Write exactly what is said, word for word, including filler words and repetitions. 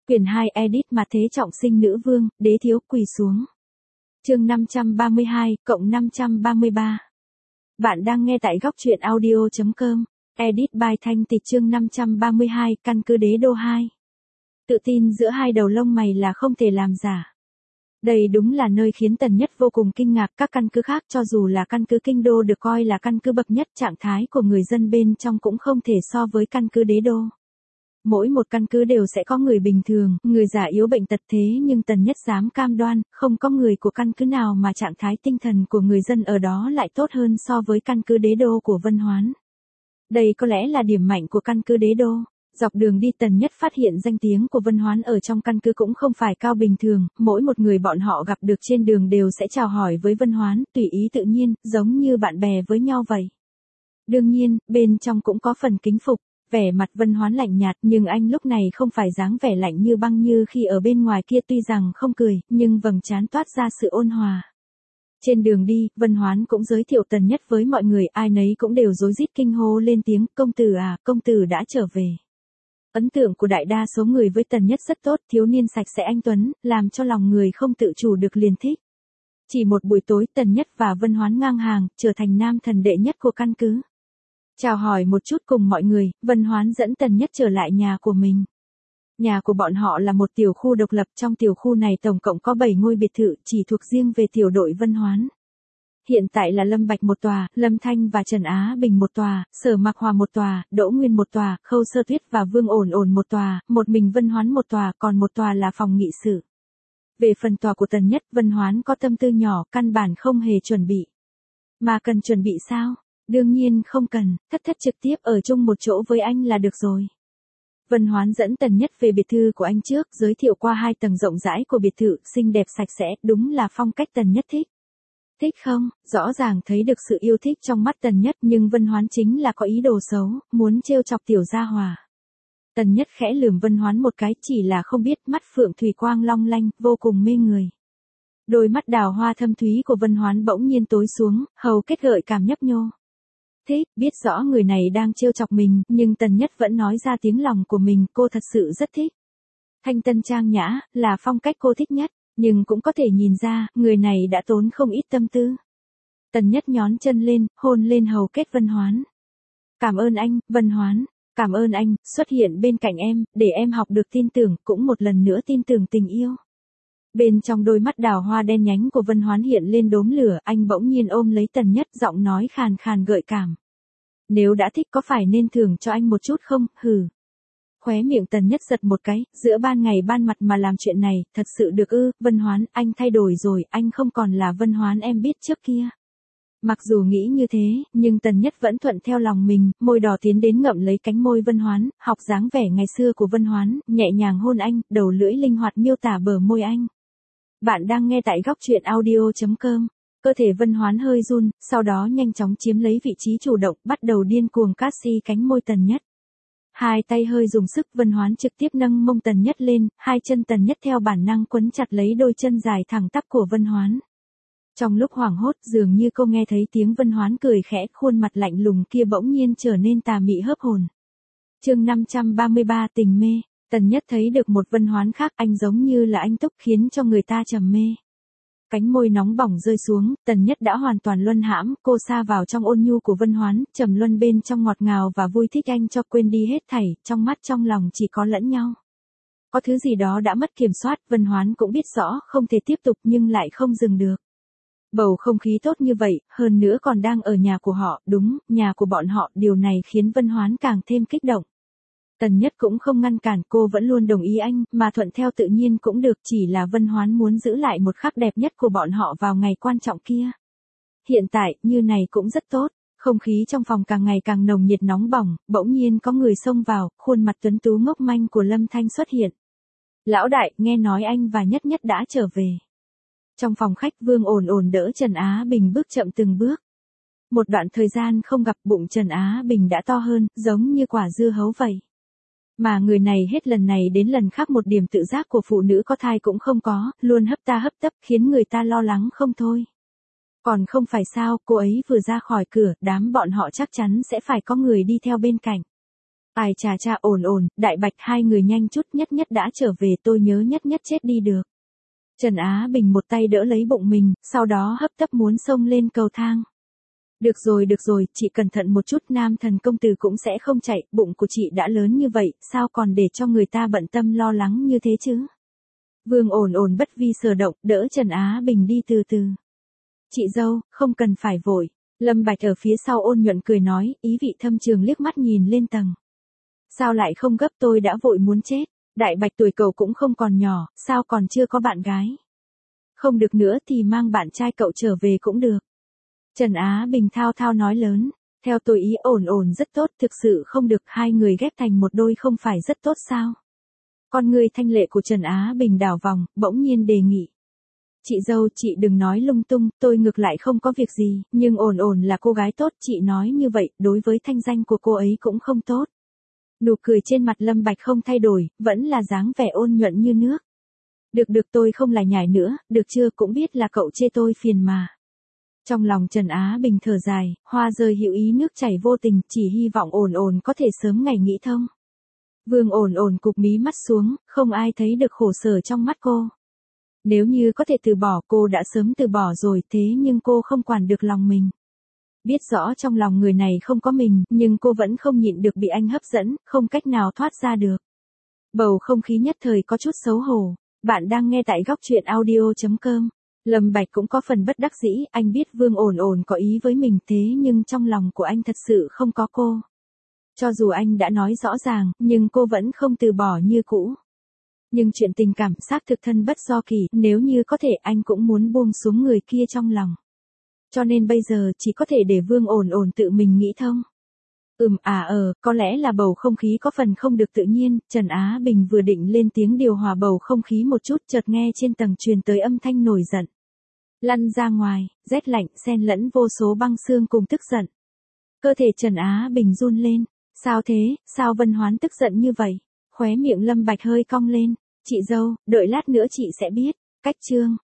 Quyển hai edit mà thế trọng sinh nữ vương, đế thiếu quỳ xuống. Chương năm trăm ba mươi hai, cộng năm trăm ba mươi ba. Bạn đang nghe tại góc truyện audio chấm com. Edit by Thanh Tịch chương năm trăm ba mươi hai, căn cứ đế đô hai. Tự tin giữa hai đầu lông mày là không thể làm giả. Đây đúng là nơi khiến Tần Nhất vô cùng kinh ngạc, các căn cứ khác cho dù là căn cứ kinh đô được coi là căn cứ bậc nhất, trạng thái của người dân bên trong cũng không thể so với căn cứ đế đô. Mỗi một căn cứ đều sẽ có người bình thường, người già yếu bệnh tật, thế nhưng Tần Nhất dám cam đoan, không có người của căn cứ nào mà trạng thái tinh thần của người dân ở đó lại tốt hơn so với căn cứ đế đô của Vân Hoán. Đây có lẽ là điểm mạnh của căn cứ đế đô. Dọc đường đi Tần Nhất phát hiện danh tiếng của Vân Hoán ở trong căn cứ cũng không phải cao bình thường, mỗi một người bọn họ gặp được trên đường đều sẽ chào hỏi với Vân Hoán, tùy ý tự nhiên, giống như bạn bè với nhau vậy. Đương nhiên, bên trong cũng có phần kính phục. Vẻ mặt Vân Hoán lạnh nhạt, nhưng anh lúc này không phải dáng vẻ lạnh như băng như khi ở bên ngoài kia, tuy rằng không cười, nhưng vầng trán toát ra sự ôn hòa. Trên đường đi, Vân Hoán cũng giới thiệu Tần Nhất với mọi người, ai nấy cũng đều rối rít kinh hô lên tiếng, công tử à, công tử đã trở về. Ấn tượng của đại đa số người với Tần Nhất rất tốt, thiếu niên sạch sẽ anh tuấn, làm cho lòng người không tự chủ được liền thích. Chỉ một buổi tối Tần Nhất và Vân Hoán ngang hàng, trở thành nam thần đệ nhất của căn cứ. Chào hỏi một chút cùng mọi người, Vân Hoán dẫn Tần Nhất trở lại nhà của mình. Nhà của bọn họ là một tiểu khu độc lập, trong tiểu khu này tổng cộng có bảy ngôi biệt thự, chỉ thuộc riêng về tiểu đội Vân Hoán. Hiện tại là Lâm Bạch một tòa, Lâm Thanh và Trần Á Bình một tòa, Sở Mạc Hòa một tòa, Đỗ Nguyên một tòa, Khâu Sơ Tuyết và Vương Ổn Ổn một tòa, một mình Vân Hoán một tòa, còn một tòa là phòng nghị sự. Về phần tòa của Tần Nhất, Vân Hoán có tâm tư nhỏ, căn bản không hề chuẩn bị. Mà cần chuẩn bị sao? Đương nhiên không cần, thất thất trực tiếp ở chung một chỗ với anh là được rồi. Vân Hoán dẫn Tần Nhất về biệt thự của anh trước, giới thiệu qua hai tầng rộng rãi của biệt thự, xinh đẹp sạch sẽ, đúng là phong cách Tần Nhất thích. Thích không? Rõ ràng thấy được sự yêu thích trong mắt Tần Nhất, nhưng Vân Hoán chính là có ý đồ xấu, muốn trêu chọc tiểu gia hòa. Tần Nhất khẽ lườm Vân Hoán một cái, chỉ là không biết mắt phượng thủy quang long lanh, vô cùng mê người. Đôi mắt đào hoa thâm thúy của Vân Hoán bỗng nhiên tối xuống, hầu kết gợi cảm nhấp nhô. Thích, biết rõ người này đang trêu chọc mình, nhưng Tần Nhất vẫn nói ra tiếng lòng của mình, cô thật sự rất thích. Thanh tân trang nhã, là phong cách cô thích nhất, nhưng cũng có thể nhìn ra, người này đã tốn không ít tâm tư. Tần Nhất nhón chân lên, hôn lên hầu kết Vân Hoán. Cảm ơn anh, Vân Hoán, cảm ơn anh, xuất hiện bên cạnh em, để em học được tin tưởng, cũng một lần nữa tin tưởng tình yêu. Bên trong đôi mắt đào hoa đen nhánh của Vân Hoán hiện lên đốm lửa, anh bỗng nhiên ôm lấy Tần Nhất, giọng nói khàn khàn gợi cảm. Nếu đã thích có phải nên thưởng cho anh một chút không, hừ. Khóe miệng Tần Nhất giật một cái, giữa ban ngày ban mặt mà làm chuyện này, thật sự được ư? Vân Hoán, anh thay đổi rồi, anh không còn là Vân Hoán em biết trước kia. Mặc dù nghĩ như thế, nhưng Tần Nhất vẫn thuận theo lòng mình, môi đỏ tiến đến ngậm lấy cánh môi Vân Hoán, học dáng vẻ ngày xưa của Vân Hoán, nhẹ nhàng hôn anh, đầu lưỡi linh hoạt miêu tả bờ môi anh. Bạn đang nghe tại góc truyện audio chấm com. Cơ thể Vân Hoán hơi run, sau đó nhanh chóng chiếm lấy vị trí chủ động, bắt đầu điên cuồng cát xi cánh môi Tần Nhất. Hai tay hơi dùng sức, Vân Hoán trực tiếp nâng mông Tần Nhất lên, hai chân Tần Nhất theo bản năng quấn chặt lấy đôi chân dài thẳng tắp của Vân Hoán. Trong lúc hoảng hốt, dường như cô nghe thấy tiếng Vân Hoán cười khẽ, khuôn mặt lạnh lùng kia bỗng nhiên trở nên tà mị hớp hồn. Chương năm trăm ba mươi ba, tình mê. Tần Nhất thấy được một Vân Hoán khác, anh giống như là anh túc, khiến cho người ta trầm mê. Cánh môi nóng bỏng rơi xuống, Tần Nhất đã hoàn toàn luân hãm, cô sa vào trong ôn nhu của Vân Hoán, trầm luân bên trong ngọt ngào và vui thích anh cho quên đi hết thảy, trong mắt trong lòng chỉ có lẫn nhau. Có thứ gì đó đã mất kiểm soát, Vân Hoán cũng biết rõ, không thể tiếp tục nhưng lại không dừng được. Bầu không khí tốt như vậy, hơn nữa còn đang ở nhà của họ, đúng, nhà của bọn họ, điều này khiến Vân Hoán càng thêm kích động. Tần Nhất cũng không ngăn cản, cô vẫn luôn đồng ý anh, mà thuận theo tự nhiên cũng được, chỉ là Vân Hoán muốn giữ lại một khắc đẹp nhất của bọn họ vào ngày quan trọng kia. Hiện tại, như này cũng rất tốt, không khí trong phòng càng ngày càng nồng nhiệt nóng bỏng, bỗng nhiên có người xông vào, khuôn mặt tuấn tú ngốc manh của Lâm Thanh xuất hiện. Lão đại, nghe nói anh và Nhất Nhất đã trở về. Trong phòng khách Vương Ổn Ổn đỡ Trần Á Bình bước chậm từng bước. Một đoạn thời gian không gặp, bụng Trần Á Bình đã to hơn, giống như quả dưa hấu vậy. Mà người này hết lần này đến lần khác một điểm tự giác của phụ nữ có thai cũng không có, luôn hấp ta hấp tấp, khiến người ta lo lắng không thôi. Còn không phải sao, cô ấy vừa ra khỏi cửa, đám bọn họ chắc chắn sẽ phải có người đi theo bên cạnh. Ai chà cha ổn ổn, Đại Bạch hai người nhanh chút nhất nhất đã trở về tôi nhớ nhất nhất chết đi được. Trần Á Bình một tay đỡ lấy bụng mình, sau đó hấp tấp muốn xông lên cầu thang. Được rồi được rồi, chị cẩn thận một chút nam thần công tử cũng sẽ không chạy, bụng của chị đã lớn như vậy, sao còn để cho người ta bận tâm lo lắng như thế chứ? Vương ổn ổn bất vi sở động, đỡ Trần Á Bình đi từ từ. Chị dâu, không cần phải vội. Lâm Bạch ở phía sau ôn nhuận cười nói, ý vị thâm trường liếc mắt nhìn lên tầng. Sao lại không gấp, tôi đã vội muốn chết. Đại Bạch tuổi cậu cũng không còn nhỏ, sao còn chưa có bạn gái? Không được nữa thì mang bạn trai cậu trở về cũng được. Trần Á Bình thao thao nói lớn, theo tôi ý ổn ổn rất tốt, thực sự không được hai người ghép thành một đôi không phải rất tốt sao? Con người thanh lệ của Trần Á Bình đảo vòng, bỗng nhiên đề nghị. Chị dâu, chị đừng nói lung tung, tôi ngược lại không có việc gì, nhưng ổn ổn là cô gái tốt, chị nói như vậy, đối với thanh danh của cô ấy cũng không tốt. Nụ cười trên mặt Lâm Bạch không thay đổi, vẫn là dáng vẻ ôn nhuận như nước. Được được tôi không lại nhải nữa, được chưa, cũng biết là cậu chê tôi phiền mà. Trong lòng Trần Á Bình thở dài, hoa rơi hữu ý nước chảy vô tình, chỉ hy vọng ổn ổn có thể sớm ngày nghĩ thông. Vương ổn ổn cụp mí mắt xuống, không ai thấy được khổ sở trong mắt cô. Nếu như có thể từ bỏ cô đã sớm từ bỏ rồi, thế nhưng cô không quản được lòng mình. Biết rõ trong lòng người này không có mình, nhưng cô vẫn không nhịn được bị anh hấp dẫn, không cách nào thoát ra được. Bầu không khí nhất thời có chút xấu hổ. Bạn đang nghe tại góc truyện audio chấm com. Lâm Bạch cũng có phần bất đắc dĩ, anh biết Vương ổn ổn có ý với mình thế nhưng trong lòng của anh thật sự không có cô. Cho dù anh đã nói rõ ràng, nhưng cô vẫn không từ bỏ như cũ. Nhưng chuyện tình cảm xác thực thân bất do kỳ, nếu như có thể anh cũng muốn buông xuống người kia trong lòng. Cho nên bây giờ chỉ có thể để Vương ổn ổn tự mình nghĩ thông. Ừm à ờ, có lẽ là bầu không khí có phần không được tự nhiên, Trần Á Bình vừa định lên tiếng điều hòa bầu không khí một chút chợt nghe trên tầng truyền tới âm thanh nổi giận. Lăn ra ngoài, rét lạnh xen lẫn vô số băng xương cùng tức giận. Cơ thể Trần Á Bình run lên, sao thế, sao Vân Hoán tức giận như vậy? Khóe miệng Lâm Bạch hơi cong lên, chị dâu, đợi lát nữa chị sẽ biết, cách chương.